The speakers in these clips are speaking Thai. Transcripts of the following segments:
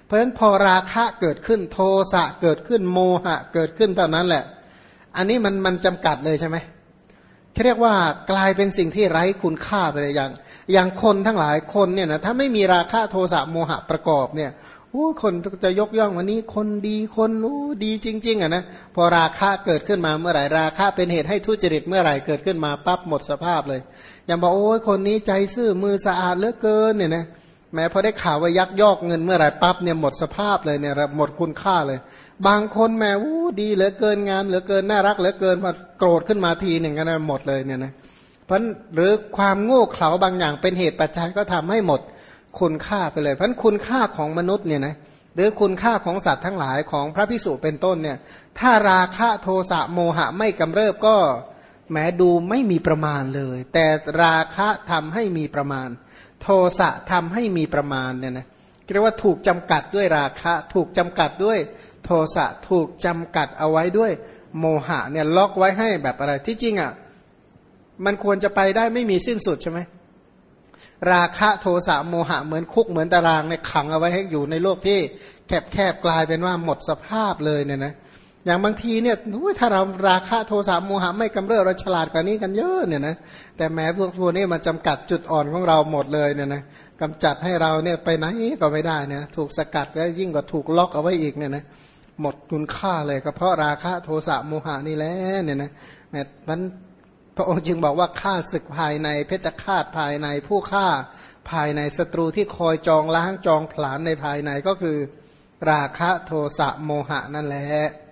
เพราะฉะนั้นพอราคะเกิดขึ้นโทสะเกิดขึ้นโมหะเกิดขึ้นเท่านั้นแหละอันนี้มันจำกัดเลยใช่ไหมเรียกว่ากลายเป็นสิ่งที่ไร้คุณค่าไปเลยอย่างคนทั้งหลายคนเนี่ยนะถ้าไม่มีราคะโทสะโมหะประกอบเนี่ยคนจะยกย่องวันนี้คนดีคนดีจริงๆอ่ะนะพอราคะเกิดขึ้นมาเมื่อไหร่ราคะเป็นเหตุให้ทุจริตเมื่อไหร่เกิดขึ้นมาปั๊บหมดสภาพเลยอย่างบอกคนนี้ใจซื่อมือสะอาดเหลือเกินเนี่ยนะแม้พอได้ข่าวว่ายักยอกเงินเมื่อไหร่ปั๊บเนี่ยหมดสภาพเลยเนี่ยหมดคุณค่าเลยบางคนแม้ดีเหลือเกินงามเหลือเกินน่ารักเหลือเกินพอโกรธขึ้นมาทีหนึ่งก็นะหมดเลยเนี่ยนะเพราะหรือความโง่เขลาบางอย่างเป็นเหตุปัจจัยก็ทำให้หมดคุณค่าไปเลยเพราะคุณค่าของมนุษย์เนี่ยนะหรือคุณค่าของสัตว์ทั้งหลายของพระภิกษุเป็นต้นเนี่ยถ้าราคะโทสะโมหะไม่กำเริบก็แม้ดูไม่มีประมาณเลยแต่ราคะทำให้มีประมาณโทสะทำให้มีประมาณเนี่ยนะเรียกว่าถูกจำกัดด้วยราคะถูกจำกัดด้วยโทสะถูกจำกัดเอาไว้ด้วยโมหะเนี่ยล็อกไว้ให้แบบอะไรที่จริงอ่ะมันควรจะไปได้ไม่มีสิ้นสุดใช่ไหมราคะโทสะโมหะเหมือนคุกเหมือนตารางเนี่ยขังเอาไว้ให้อยู่ในโลกที่แคบกลายเป็นว่าหมดสภาพเลยเนี่ยนะอย่างบางทีเนี่ยถ้าเราราคะโทสะโมหะไม่กำเริบเราฉลาดกว่านี้กันเยอะเนี่ยนะแต่แม้พวกนี้มาจำกัดจุดอ่อนของเราหมดเลยเนี่ยนะกำจัดให้เราเนี่ยไปไหนก็ไม่ได้เนี่ยถูกสกัดแล้วยิ่งกว่าถูกล็อกเอาไว้อีกเนี่ยนะหมดคุณค่าเลยก็เพราะราคะโทสะโมหะนี่แหละเนี่ยนะมันพระองค์จึงบอกว่าฆ่าศึกภายในเพชฌฆาตภายในผู้ฆ่าภายในศัตรูที่คอยจองล้างจองผลาญในภายในก็คือราคะโทสะโมหะนั่นแหละ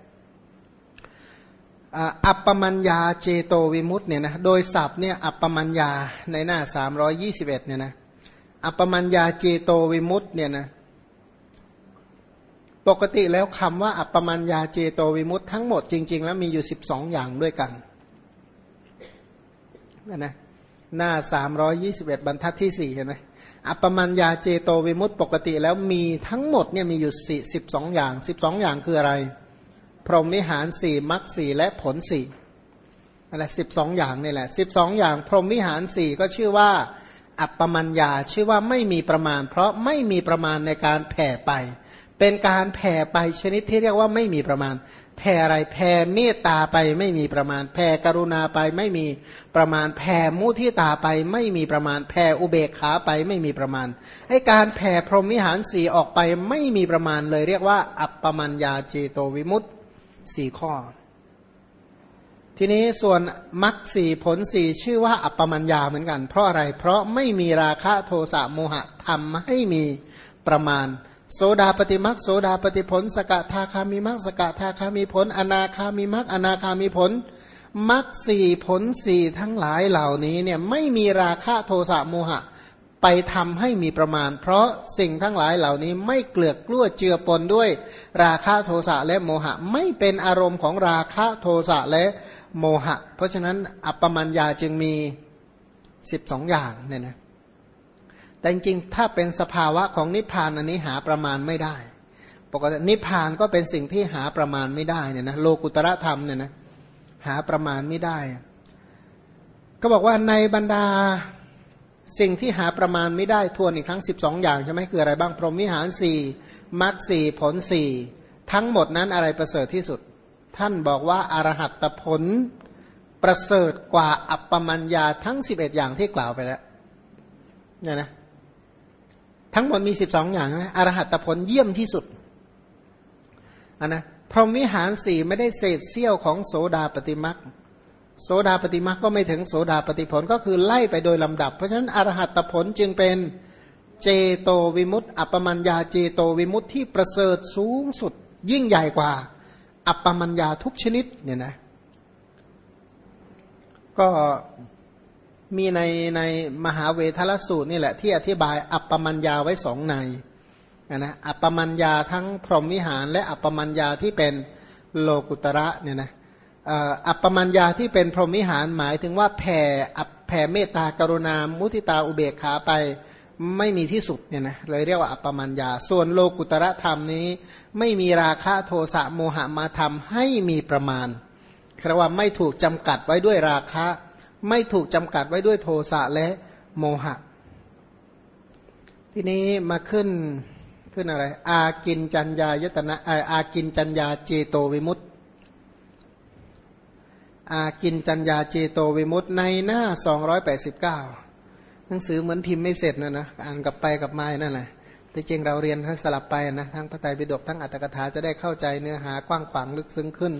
อัปปมัญญาเจโตวิมุตต์เนี่ยนะโดยศัพท์เนี่ยอัปปมัญญาในหน้า321เนี่ยนะอัปปมัญญาเจโตวิมุตต์เนี่ยนะปกติแล้วคำว่าอัปปมัญญาเจโตวิมุตต์ทั้งหมดจริงๆแล้วมีอยู่12อย่างด้วยกันนะหน้า321บรรทัดที่4เห็นไหมอัปปมัญญาเจโตวิมุตต์ปกติแล้วมีทั้งหมดเนี่ยมีอยู่12อย่าง12อย่างคืออะไรพรหมวิหาร4มรรค4และผล4อะไร12อย่างนี่แหละ12อย่างพรหมวิหาร4ก็ชื่อว่าอัปปมัญญาชื่อว่าไม่มีประมาณเพราะไม่มีประมาณในการแผ่ไปเป็นการแผ่ไปชนิดที่เรียกว่าไม่มีประมาณแผ่อะไรแผ่เมตตาไปไม่มีประมาณแผ่กรุณาไปไม่มีประมาณแผ่มุทิตาไปไม่มีประมาณแผ่อุเบกขาไปไม่มีประมาณให้การแผ่พรหมวิหาร4ออกไปไม่มีประมาณเลยเรียกว่าอัปปมัญญาเจโตวิมุตต์4ข้อทีนี้ส่วนมรรค4ผล4ชื่อว่าอัปปมัญญาเหมือนกันเพราะอะไรเพราะไม่มีราคะโทสะโมหะทำให้มีประมาณโสดาปฏิมรรคโสดาปฏิผลสกทาคามิมรรคสกทาคามิผลอนาคามิมรรคอนาคามิผลมรรค4ผล4ทั้งหลายเหล่านี้เนี่ยไม่มีราคะโทสะโมหะไปทำให้มีประมาณเพราะสิ่งทั้งหลายเหล่านี้ไม่เกลือกกลั้วเจือปนด้วยราคะโทสะและโมหะไม่เป็นอารมณ์ของราคะโทสะและโมหะเพราะฉะนั้นอัปปมัญญาจึงมี12อย่างเนี่ยนะแต่จริงๆถ้าเป็นสภาวะของนิพพานอันนี้หาประมาณไม่ได้ปกตินิพพานก็เป็นสิ่งที่หาประมาณไม่ได้เนี่ยนะโลกุตระธรรมเนี่ยนะหาประมาณไม่ได้ก็บอกว่าในบรรดาสิ่งที่หาประมาณไม่ได้ทวนอีกครั้ง12อย่างใช่ไหมคืออะไรบ้างพรหมวิหาร4มรรค4ผล4ทั้งหมดนั้นอะไรประเสริฐที่สุดท่านบอกว่าอรหัตผลประเสริฐกว่าอัปปมัญญาทั้ง11อย่างที่กล่าวไปแล้วเนี่ยนะทั้งหมดมี12อย่างนะอรหัตผลเยี่ยมที่สุดนะพรหมวิหาร4ไม่ได้เศษเสี้ยวของโสดาปฏิมรรคโสดาปฏิมรรคก็ไม่ถึงโสดาปฏิผลก็คือไล่ไปโดยลำดับเพราะฉะนั้นอรหัตผลจึงเป็นเจโตวิมุตติอัปปมัญญาเจโตวิมุตติที่ประเสริฐสูงสุดยิ่งใหญ่กว่าอัปปมัญญาทุกชนิดเนี่ยนะก็มีในมหาเวทลสูตรนี่แหละที่อธิบายอัปปมัญญาไว้2ในนะอัปปมัญญาทั้งพรหมวิหารและอัปปมัญญาที่เป็นโลกุตระเนี่ยนะอัปปมัญญาที่เป็นพรหมวิหารหมายถึงว่าแผ่เมตตากรุณามุทิตาอุเบกขาไปไม่มีที่สุดเนี่ยนะเลยเรียกว่าอัปปมัญญาส่วนโลกุตระธรรมนี้ไม่มีราคะโทสะโมหะมาทำให้มีประมาณคือว่าไม่ถูกจำกัดไว้ด้วยราคะไม่ถูกจำกัดไว้ด้วยโทสะและโมหะทีนี้มาขึ้นขึ้นอะไรอากินจัญญายตนะอากินจัญญาเจโตวิมุตติอากินจัญญาเจโตวิมุตติในหน้า289หนังสือเหมือนพิมพ์ไม่เสร็จนะอ่านกลับไปกลับมานั่นแหละที่จริงเราเรียนให้สลับไปนะทั้งพระไตรปิฎกทั้งอัตถกถาจะได้เข้าใจเนื้อหากว้างขวางลึกซึ้งขึ้น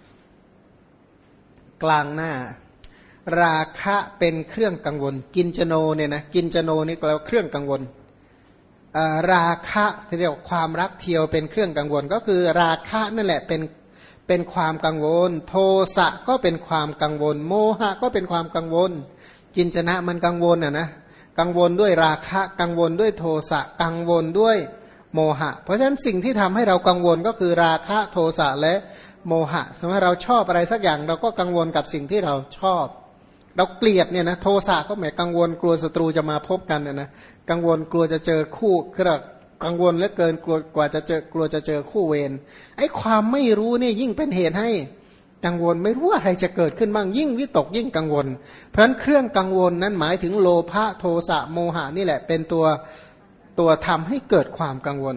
กลางหน้าราคะเป็นเครื่องกังวลกินจโนเนี่ยนะกินจโนนี่ก็แล้วเครื่องกังวลราคะที่เรียกความรักเทียวเป็นเครื่องกังวลก็คือราคะนั่นแหละเป็นความกังวลโทสะก็เป็นความกังวลโมหะก็เป็นความกังวลกินจนะมันกังวลนะกังวลด้วยราคะกังวลด้วยโทสะกังวลด้วยโมหะเพราะฉะนั้นสิ่งที่ทำให้เรากังวลก็คือราคะโทสะและโมหะสมมติเราชอบอะไรสักอย่างเราก็กังวลกับสิ่งที่เราชอบเราเกลียดเนี่ยนะโทสะก็แหมกังวลกลัวศัตรูจะมาพบกันนะกังวลกลัวจะเจอคู่คือกังวลเหลือเกินกลัวจะเจอคู่เวรไอ้ความไม่รู้นี่ยิ่งเป็นเหตุให้กังวลไม่รู้อะไรจะเกิดขึ้นบ้างยิ่งวิตกยิ่งกังวลเพราะฉะนั้นเครื่องกังวลนั้นหมายถึงโลภะโทสะโมหะนี่แหละเป็นตัวทำให้เกิดความกังวล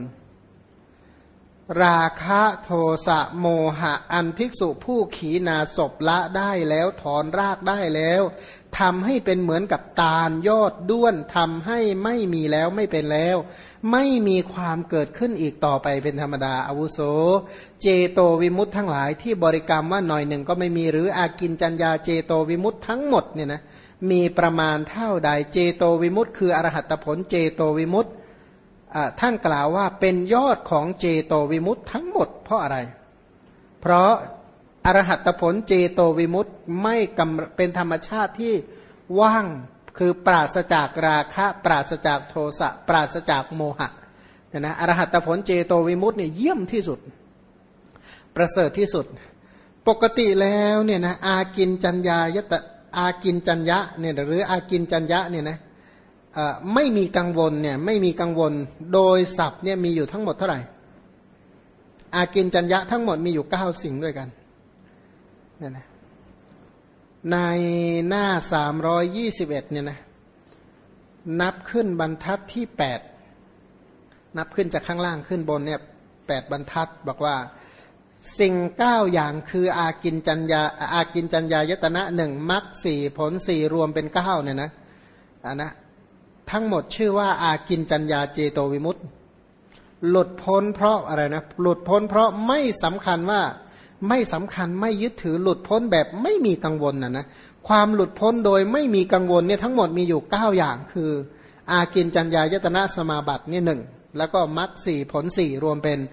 ราคะโทสะโมหะอันภิกษุผู้ขีณาสพละได้แล้วถอนรากได้แล้วทำให้เป็นเหมือนกับตาลยอดด้วนทำให้ไม่มีแล้วไม่เป็นแล้วไม่มีความเกิดขึ้นอีกต่อไปเป็นธรรมดาอาวุโสเจโตวิมุตต์ทั้งหลายที่บริกรรมว่าหน่อยหนึ่งก็ไม่มีหรืออากินจัญญาเจโตวิมุตต์ทั้งหมดเนี่ยนะมีประมาณเท่าใดเจโตวิมุตต์คืออรหัตผลเจโตวิมุตต์ท่านกล่าวว่าเป็นยอดของเจโตวิมุตต์ทั้งหมดเพราะอะไรเพราะอรหัตผลเจโตวิมุตต์ไม่เป็นธรรมชาติที่ว่างคือปราศจากราคะปราศจากโทสะปราศจากโมหะนะอรหัตผลเจโตวิมุตต์เนี่ยเยี่ยมที่สุดประเสริฐที่สุดปกติแล้วเนี่ยนะอากินจัญญายตอากินจัญญะเนี่ยหรืออากินจัญญะเนี่ยนะไม่มีกังวลเนี่ยไม่มีกังวลโดยศัพท์เนี่ยมีอยู่ทั้งหมดเท่าไหร่อากินจัญญะทั้งหมดมีอยู่9สิ่งด้วยกันเนี่ยนะในหน้า321เนี่ยนะนับขึ้นบรรทัดที่8นับขึ้นจากข้างล่างขึ้นบนเนี่ย8บรรทัดบอกว่าสิ่ง9อย่างคืออากินจัญญาอากินจัญญายตนะ1มรรค4ผล4รวมเป็น9เนี่ยนะทั้งหมดชื่อว่าอากินจัญญาเจโตวิมุตต์หลุดพ้นเพราะอะไรนะหลุดพ้นเพราะไม่สำคัญว่าไม่สำคัญไม่ยึดถือหลุดพ้นแบบไม่มีกังวลนะความหลุดพ้นโดยไม่มีกังวลเนี่ยทั้งหมดมีอยู่9อย่างคืออากินจัญญายตนะสมาบัติเนี่ย1แล้วก็มรรค4ผล4รวมเป็น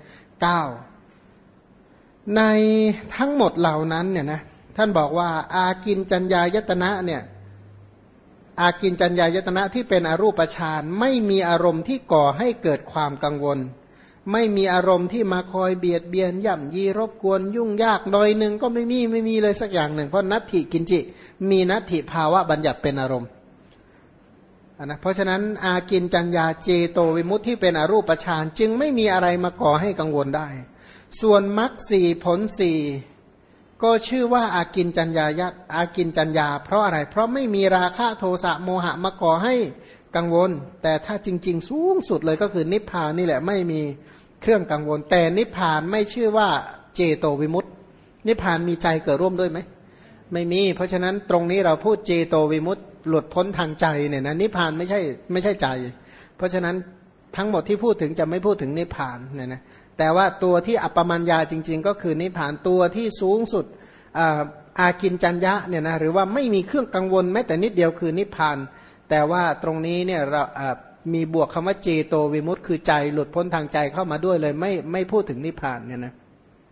9ในทั้งหมดเหล่านั้นเนี่ยนะท่านบอกว่าอากินจัญญายตนะเนี่ยอากินจัญญายตนะที่เป็นอรูปฌานไม่มีอารมณ์ที่ก่อให้เกิดความกังวลไม่มีอารมณ์ที่มาคอยเบียดเบียนย่ำยีรบกวนยุ่งยากโดยหนึ่งก็ไม่มีเลยสักอย่างหนึ่งเพราะนัตถิกินจิมีนัตถิภาวะบัญญัติเป็นอารมณ์นะเพราะฉะนั้นอากินจัญญาเจโตวิมุตติที่เป็นอรูปฌานจึงไม่มีอะไรมาก่อให้กังวลได้ส่วนมรรค4ผล4ก็ชื่อว่าอากินจัญญายะอากินจัญญาเพราะอะไรเพราะไม่มีราคะโทสะโมหะมาก่อให้กังวลแต่ถ้าจริงๆสูงสุดเลยก็คือนิพพานนี่แหละไม่มีเครื่องกังวลแต่นิพพานไม่ชื่อว่าเจโตวิมุตตินิพพานมีใจเกิดร่วมด้วยไหมไม่มีเพราะฉะนั้นตรงนี้เราพูดเจโตวิมุตติหลุดพ้นทางใจเนี่ยนะนิพพานไม่ใช่ใจเพราะฉะนั้นทั้งหมดที่พูดถึงจะไม่พูดถึงนิพพานเนี่ยนะแต่ว่าตัวที่อัปปมัญญาจริงๆก็คือนิพพานตัวที่สูงสุดอากินจัญญะเนี่ยนะหรือว่าไม่มีเครื่องกังวลแม้แต่นิดเดียวคือนิพพานแต่ว่าตรงนี้เนี่ยเรามีบวกคำว่าเจโตวิมุตต์คือใจหลุดพ้นทางใจเข้ามาด้วยเลยไม่พูดถึงนิพพานเนี่ยนะ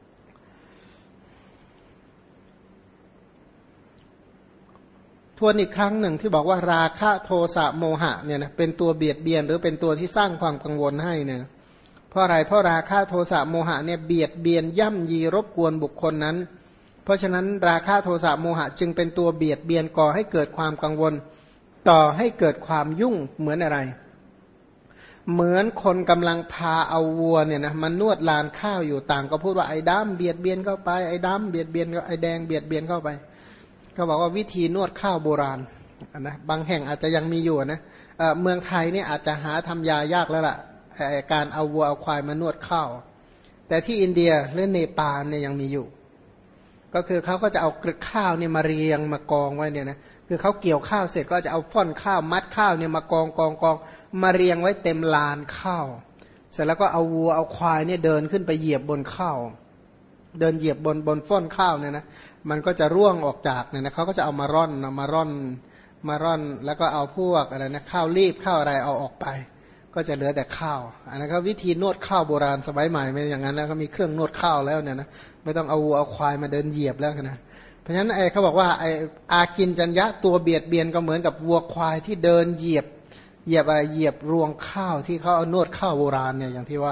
ทวนอีกครั้งหนึ่งที่บอกว่าราคะโทสะโมหะเนี่ยนะเป็นตัวเบียดเบียนหรือเป็นตัวที่สร้างความกังวลให้เนี่ยเพราะอะไรเพราะราคะโทสะโมหะเนี่ยเบียดเบียนย่ำยีรบกวนบุคคลนั้นเพราะฉะนั้นราคะโทสะโมหะจึงเป็นตัวเบียดเบียนก่อให้เกิดความกังวลต่อให้เกิดความยุ่งเหมือนอะไรเหมือนคนกำลังพาเอาวัวเนี่ยนะมันนวดลานข้าวอยู่ต่างก็พูดว่าไอ้ดำเบียดเบียนเข้าไปไอ้ดำเบียดเบียนไอ้แดงเบียดเบียนเข้าไปเขาบอกว่าวิธีนวดข้าวโบราณนะบางแห่งอาจจะยังมีอยู่นะเมืองไทยเนี่ยอาจจะหาทำยายากแล้วล่ะการเอาวัวเอาควายมานวดข้าวแต่ที่อินเดียหรือเนปาลเนี่ยยังมีอยู่ก็คือเขาก็จะเอาข้าวเนี่ยมาเรียงมากองไว้เนี่ยนะคือเขาเกี่ยวข้าวเสร็จก็จะเอาฟ่อนข้าวมัดข้าวเนี่ยมากองมาเรียงไว้เต็มลานข้าวเสร็จแล้วก็เอาวัวเอาควายเนี่ยเดินขึ้นไปเหยียบบนข้าวเดินเหยียบบนฟ่อนข้าวเนี่ยนะมันก็จะร่วงออกจากเนี่ยนะเขาก็จะเอามาร่อนแล้วก็เอาพวกอะไรนะข้าวรีบข้าวอะไรเอาออกไปก็จะเหลือแต่ข้าวอันนั้นก็วิธีนวดข้าวโบราณสมัยใหม่ไม่อย่างนั้นแล้วก็มีเครื่องนวดข้าวแล้วเนี่ยนะไม่ต้องเอาวัวเอาควายมาเดินเหยียบแล้วนะเพราะฉะนั้นเขาบอกว่าอากินจัญญะตัวเบียดเบียนก็เหมือนกับวัวควายที่เดินเหยียบรวงข้าวที่เขาเอานวดข้าวโบราณเนี่ยอย่างที่ว่า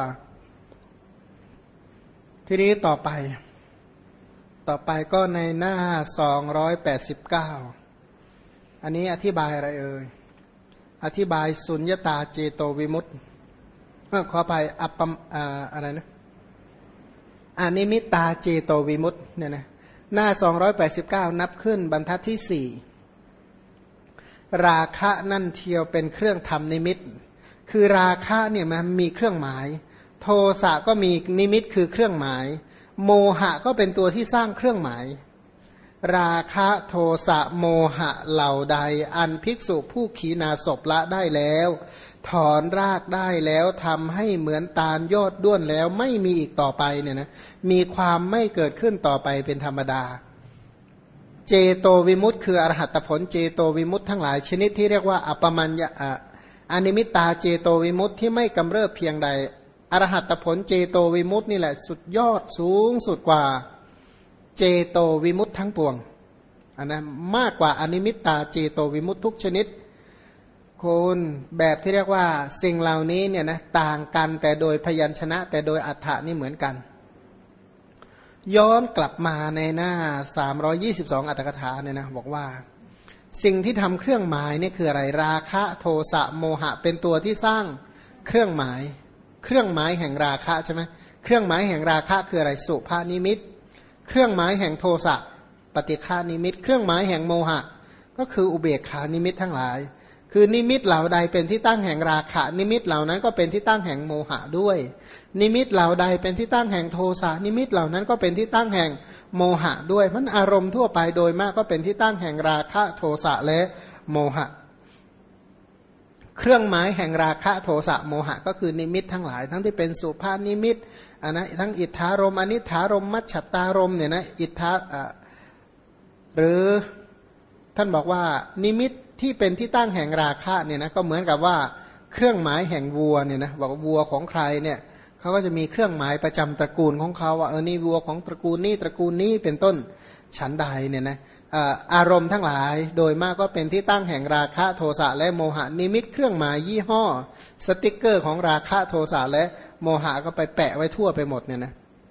ทีนี้ต่อไปก็ในหน้า289อันนี้อธิบายอะไรเอ่ยอธิบายสุญญตาเจโตวิมุตติขอไปอะไรนะอนิมิตตาเจโตวิมุตติเนี่ยนะหน้า289นับขึ้นบรรทัดที่4ราคะนั่นเทียวเป็นเครื่องทำนิมิตคือราคะเนี่ยมันมีเครื่องหมายโทสะก็มีนิมิตคือเครื่องหมายโมหะก็เป็นตัวที่สร้างเครื่องหมายราคะโทสะโมหะเหล่าใดอันภิกษุผู้ขีณาสพละได้แล้วถอนรากได้แล้วทำให้เหมือนตาลยอดด้วนแล้วไม่มีอีกต่อไปเนี่ยนะมีความไม่เกิดขึ้นต่อไปเป็นธรรมดาเจโตวิมุตต์คืออรหัตผลเจโตวิมุตต์ทั้งหลายชนิดที่เรียกว่าอัปปมัญญอนิมิตตาเจโตวิมุตต์ที่ไม่กำเริบเพียงใดอรหัตผลเจโตวิมุตต์นี่แหละสุดยอดสูงสุดกว่าเจโตวิมุตต์ทั้งปวงอันนั้นมากกว่าอนิมิตตาเจโตวิมุตต์ทุกชนิดคุณแบบที่เรียกว่าสิ่งเหล่านี้เนี่ยนะต่างกันแต่โดยพยัญชนะแต่โดยอรรถะนี่เหมือนกันย้อนกลับมาในหน้า322อัตถกถาเนี่ยนะบอกว่าสิ่งที่ทำเครื่องหมายนี่คืออะไรราคะโทสะโมหะเป็นตัวที่สร้างเครื่องหมายแห่งราคะใช่ไหมเครื่องหมายแห่งราคะคืออะไรสุภานิมิตเครื่องหมายแห่งโทสะปฏิฆานิมิตเครื่องหมายแห่งโมหะก็คืออุเบกขานิมิตทั้งหลายคือนิมิตเหล่าใดเป็นที่ตั้งแห่งราคะนิมิตเหล่านั้นก็เป็นที่ตั้งแห่งโมหะด้วยนิมิตเหล่าใดเป็นที่ตั้งแห่งโทสะนิมิตเหล่านั้นก็เป็นที่ตั้งแห่งโมหะด้วยมันอารมณ์ทั่วไปโดยมากก็เป็นที่ตั้งแห่งราคะโทสะและโมหะเครื่องหมายแห่งราคะโทสะโมหะก็คือนิมิตทั้งหลายทั้งที่เป็นสุภานิมิตนะทั้งอิทธารมอนิธารมมัชฌตารมเนี่ยนะอิทธาหรือท่านบอกว่านิมิตที่เป็นที่ตั้งแห่งราคะเนี่ยนะก็เหมือนกับว่าเครื่องหมายแห่งวัวเนี่ยนะบอกวัวของใครเนี่ยเขาก็จะมีเครื่องหมายประจำตระกูลของเขาว่านี่วัวของตระกูลนี้ตระกูลนี้เป็นต้นฉันใดเนี่ยนะอารมณ์ทั้งหลายโดยมากก็เป็นที่ตั้งแห่งราคะโทสะและโมหะนิมิตเครื่องหมายยี่ห้อสติกเกอร์ของราคะโทสะและโมหะก็ไปแปะไว้ทั่วไปหมดเนี่ยนะ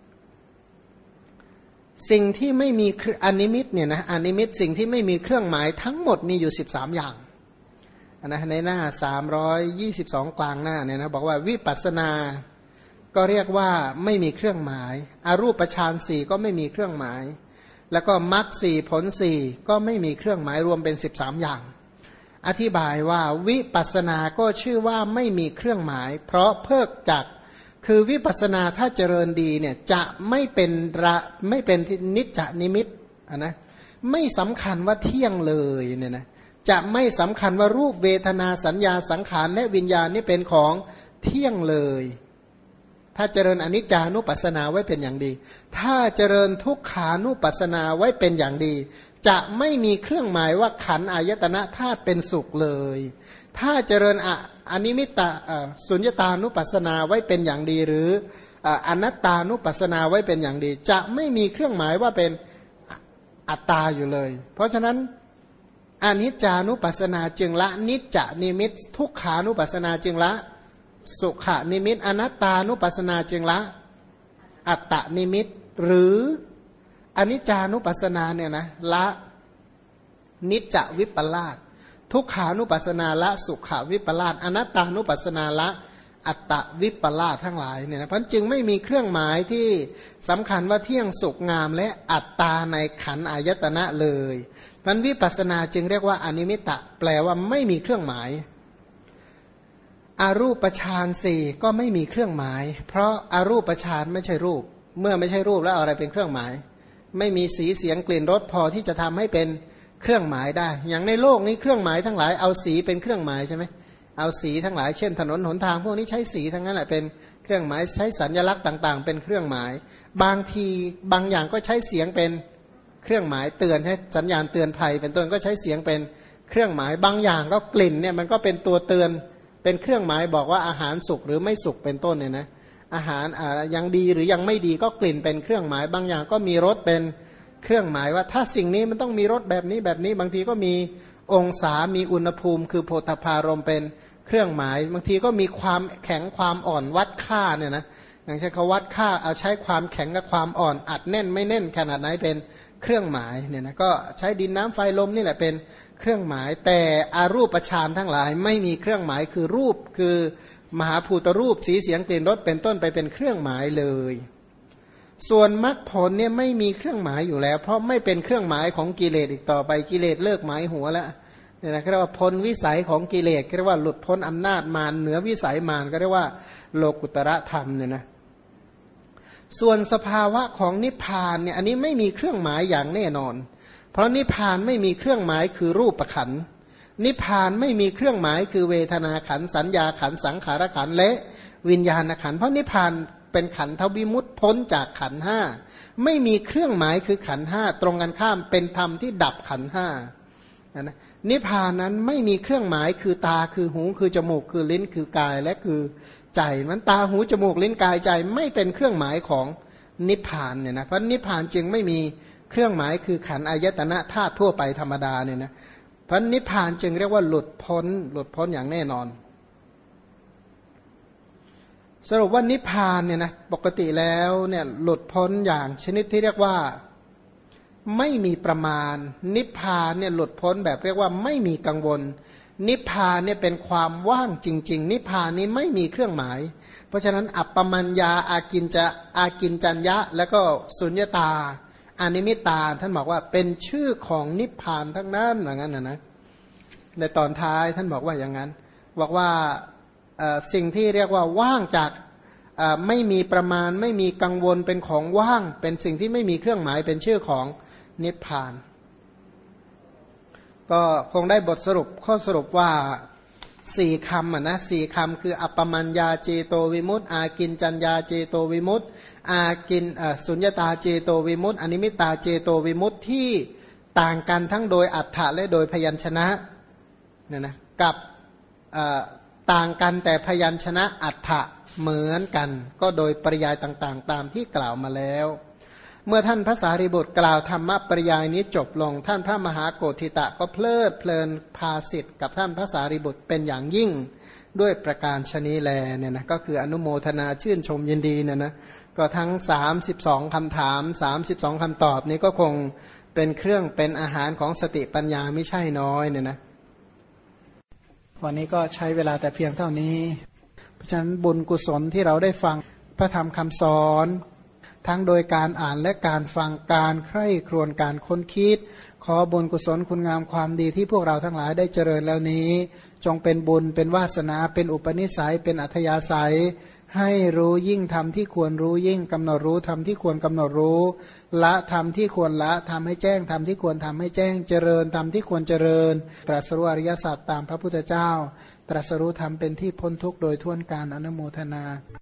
สิ่งที่ไม่มีอนิมิตเนี่ยนะอนิมิตสิ่งที่ไม่มีเครื่องหมายทั้งหมดมีอยู่13อย่างนะในหน้า322กลางหน้าเนี่ยนะบอกว่าวิปัสสนาก็เรียกว่าไม่มีเครื่องหมายอรูปฌาน4ก็ไม่มีเครื่องหมายแล้วก็มรรค4ผล4ก็ไม่มีเครื่องหมายรวมเป็น13อย่างอธิบายว่าวิปัสสนาก็ชื่อว่าไม่มีเครื่องหมายเพราะเพิกจากคือวิปัสสนาถ้าเจริญดีเนี่ยจะไม่เป็นนิจจนิมิตนะไม่สำคัญว่าเที่ยงเลยเนี่ยนะจะไม่สำคัญว่ารูปเวทนาสัญญาสังขารและวิญญาณนี่เป็นของเที่ยงเลยถ้าเจริญอนิจจานุปัสสนาไว้เป็นอย่างดีถ้าเจริญทุกขานุปัสสนาไว้เป็นอย่างดีจะไม่มีเครื่องหมายว่าขันธ์อายตนะธาตุเป็นสุขเลยถ้าเจริญอนิมิตตสุญญตานุปัสสนาไว้เป็นอย่างดีหรืออนัตตานุปัสสนาไว้เป็นอย่างดีจะไม่มีเครื่องหมายว่าเป็นอัตตาอยู่เลยเพราะฉะนั้นอนิจจานุปัสสนาจึงละนิจจนิมิตทุกขานุปัสสนาจึงละสุขนิมิตอนัตตานุปัสสนาจึงละอัตตนิมิตหรืออนิจจานุปัสสนาเนี่ยนะละนิจจวิปลาสทุกขานุปัสสนาละสุขวิปลาสอนัตตานุปัสสนาละอัตตวิปลาสทั้งหลายเนี่ยนะเพราะจึงไม่มีเครื่องหมายที่สำคัญว่าเที่ยงสุขงามและอัตตาในขันธ์อายตนะเลยมันวิปัสสนาจึงเรียกว่าอนิมิตะแปลว่าไม่มีเครื่องหมายอารูปฌานสี่ก็ไม่มีเครื่องหมายเพราะอารูปฌานไม่ใช่รูปเมื่อไม่ใช่รูปแล้วอะไรเป็นเครื่องหมายไม่มีสีเสียงกลิ่นรสพอที่จะทำให้เป็นเครื่องหมายได้อย่างในโลกนี้เครื่องหมายทั้งหลายเอาสีเป็นเครื่องหมายใช่ไหมเอาสีทั้งหลายเช่นถนนหนทางพวกนี้ใช้สีทั้งนั้นแหละเป็นเครื่องหมายใช้สัญลักษณ์ต่างๆเป็นเครื่องหมายบางทีบางอย่างก็ใช้เสียงเป็นเครื่องหมายเตือนให้สัญญาณเตือนภัยเป็นต้นก็ใช้เสียงเป็นเครื่องหมายบางอย่างก็กลิ่นเนี่ยมันก็เป็นตัวเตือนเป็นเครื่องหมายบอกว่าอาหารสุกหรือไม่สุกเป็นต้นเนี่ยนะอาหารยังดีหรือยังไม่ดีก็กลิ่นเป็นเครื่องหมายบางอย่างก็มีรสเป็นเครื่องหมายว่าถ้าสิ่งนี้มันต้องมีรสแบบนี้แบบนี้บางทีก็มีองศามีอุณหภูมิคือโพธพารมณ์เป็นเครื่องหมายบางทีก็มีความแข็งความอ่อนวัดค่าเนี่ยนะอย่างเช่นเขาวัดค่าเอาใช้ความแข็งกับความอ่อนอัดแน่นไม่แน่นขนาดไหนเป็นเครื่องหมายเนี่ยนะก็ใช้ดินน้ำไฟลมนี่แหละเป็นเครื่องหมายแต่อารูปฌานทั้งหลายไม่มีเครื่องหมายคือรูปคือมหาภูตรูปสีเสียงกลิ่นรสเป็นต้นไปเป็นเครื่องหมายเลยส่วนมรรคผลเนี่ยไม่มีเครื่องหมายอยู่แล้วเพราะไม่เป็นเครื่องหมายของกิเลสอีกต่อไปกิเลสเลิกหมายหัวแล้วเนี่ยนะเรียกว่าพ้นวิสัยของกิเลสเรียกว่าหลุดพ้นอำนาจมารเหนือวิสัยมารก็เรียกว่าโลกุตระธรรมเนี่ยนะส่วนสภาวะของนิพพานเนี่ยอันนี้ไม่มีเครื่องหมายอย่างแน่นอนเพราะนิพพานไม่มีเครื่องหมายคือรูปขันธ์นิพพานไม่มีเครื่องหมายคือเวทนาขันธ์สัญญาขันธ์สังขารขันธ์และวิญญาณขันธ์เพราะนิพพานเป็นขันธวิมุตติพ้นจากขันธ์ห้าไม่มีเครื่องหมายคือขันธ์ห้าตรงกันข้ามเป็นธรรมที่ดับขันธ์ห้านะนิพพานนั้นไม่มีเครื่องหมายคือตาคือหูคือจมูกคือลิ้นคือกายและคือใจมันตาหูจมูกลิ้นกายใจไม่เป็นเครื่องหมายของนิพพานเนี่ยนะเพราะนิพพานจึงไม่มีเครื่องหมายคือขันธ์อายตนะธาตุทั่วไปธรรมดาเนี่ยนะเพราะนิพพานจึงเรียกว่าหลุดพ้นอย่างแน่นอนสรุปว่านิพพานเนี่ยนะปกติแล้วเนี่ยหลุดพ้นอย่างชนิดที่เรียกว่าไม่มีประมาณนิพพานเนี่ยหลุดพ้นแบบเรียกว่าไม่มีกังวลนิพพานเนี่ยเป็นความว่างจริงๆนิพพานนี้ไม่มีเครื่องหมายเพราะฉะนั้นอัปปมัญญาอากินจัญญะแล้วก็สุญญตาอนิมิตาท่านบอกว่าเป็นชื่อของนิพพานทั้งนั้นอย่างนั้นนะในตอนท้ายท่านบอกว่าอย่างนั้นบอกว่าสิ่งที่เรียกว่าว่างจากไม่มีประมาณไม่มีกังวลเป็นของว่างเป็นสิ่งที่ไม่มีเครื่องหมายเป็นชื่อของนิพพานก็คงได้บทสรุปข้อสรุปว่าสี่คำนะสี่คำคืออัปปมัญญาเจโตวิมุตติอากินจัญญาเจโตวิมุตติอากินสุญญตาเจโตวิมุตติอนิมิตาเจโตวิมุตติที่ต่างกันทั้งโดยอัฏฐะและโดยพยัญชนะเนี่ยนะกับต่างกันแต่พยัญชนะอัฏฐะเหมือนกันก็โดยปริยายต่างๆตามที่กล่าวมาแล้วเมื่อท่านพระสารีบุตรกล่าวธรรมปริยายนี้จบลงท่านพระมหาโกธิตะก็เพลิดเพลินพาสิทธิ์กับท่านพระสารีบุตรเป็นอย่างยิ่งด้วยประการชนีแลเนี่ยนะก็คืออนุโมทนาชื่นชมยินดีเนี่ยนะก็ทั้ง32คำถาม32คำตอบนี้ก็คงเป็นเครื่องเป็นอาหารของสติปัญญาไม่ใช่น้อยเนี่ยนะวันนี้ก็ใช้เวลาแต่เพียงเท่านี้เพราะฉะนั้นบุญกุศลที่เราได้ฟังพระธรรมคำสอนทั้งโดยการอ่านและการฟังการใคร่ครวญการค้นคิดขอบุญกุศลคุณงามความดีที่พวกเราทั้งหลายได้เจริญแล้วนี้จงเป็นบุญเป็นวาสนาเป็นอุปนิสัยเป็นอัธยาศัยให้รู้ยิ่งธรรมที่ควรรู้ยิ่งกำหนดรู้ธรรมที่ควรกำหนดรู้ละธรรมที่ควรละทำให้แจ้งธรรมที่ควรทำให้แจ้งเจริญธรรมที่ควรเจริญตรัสรู้อริยสัจตามพระพุทธเจ้าตรัสรู้ธรรมเป็นที่พ้นทุกข์โดยทั่วกันอนุโมทนา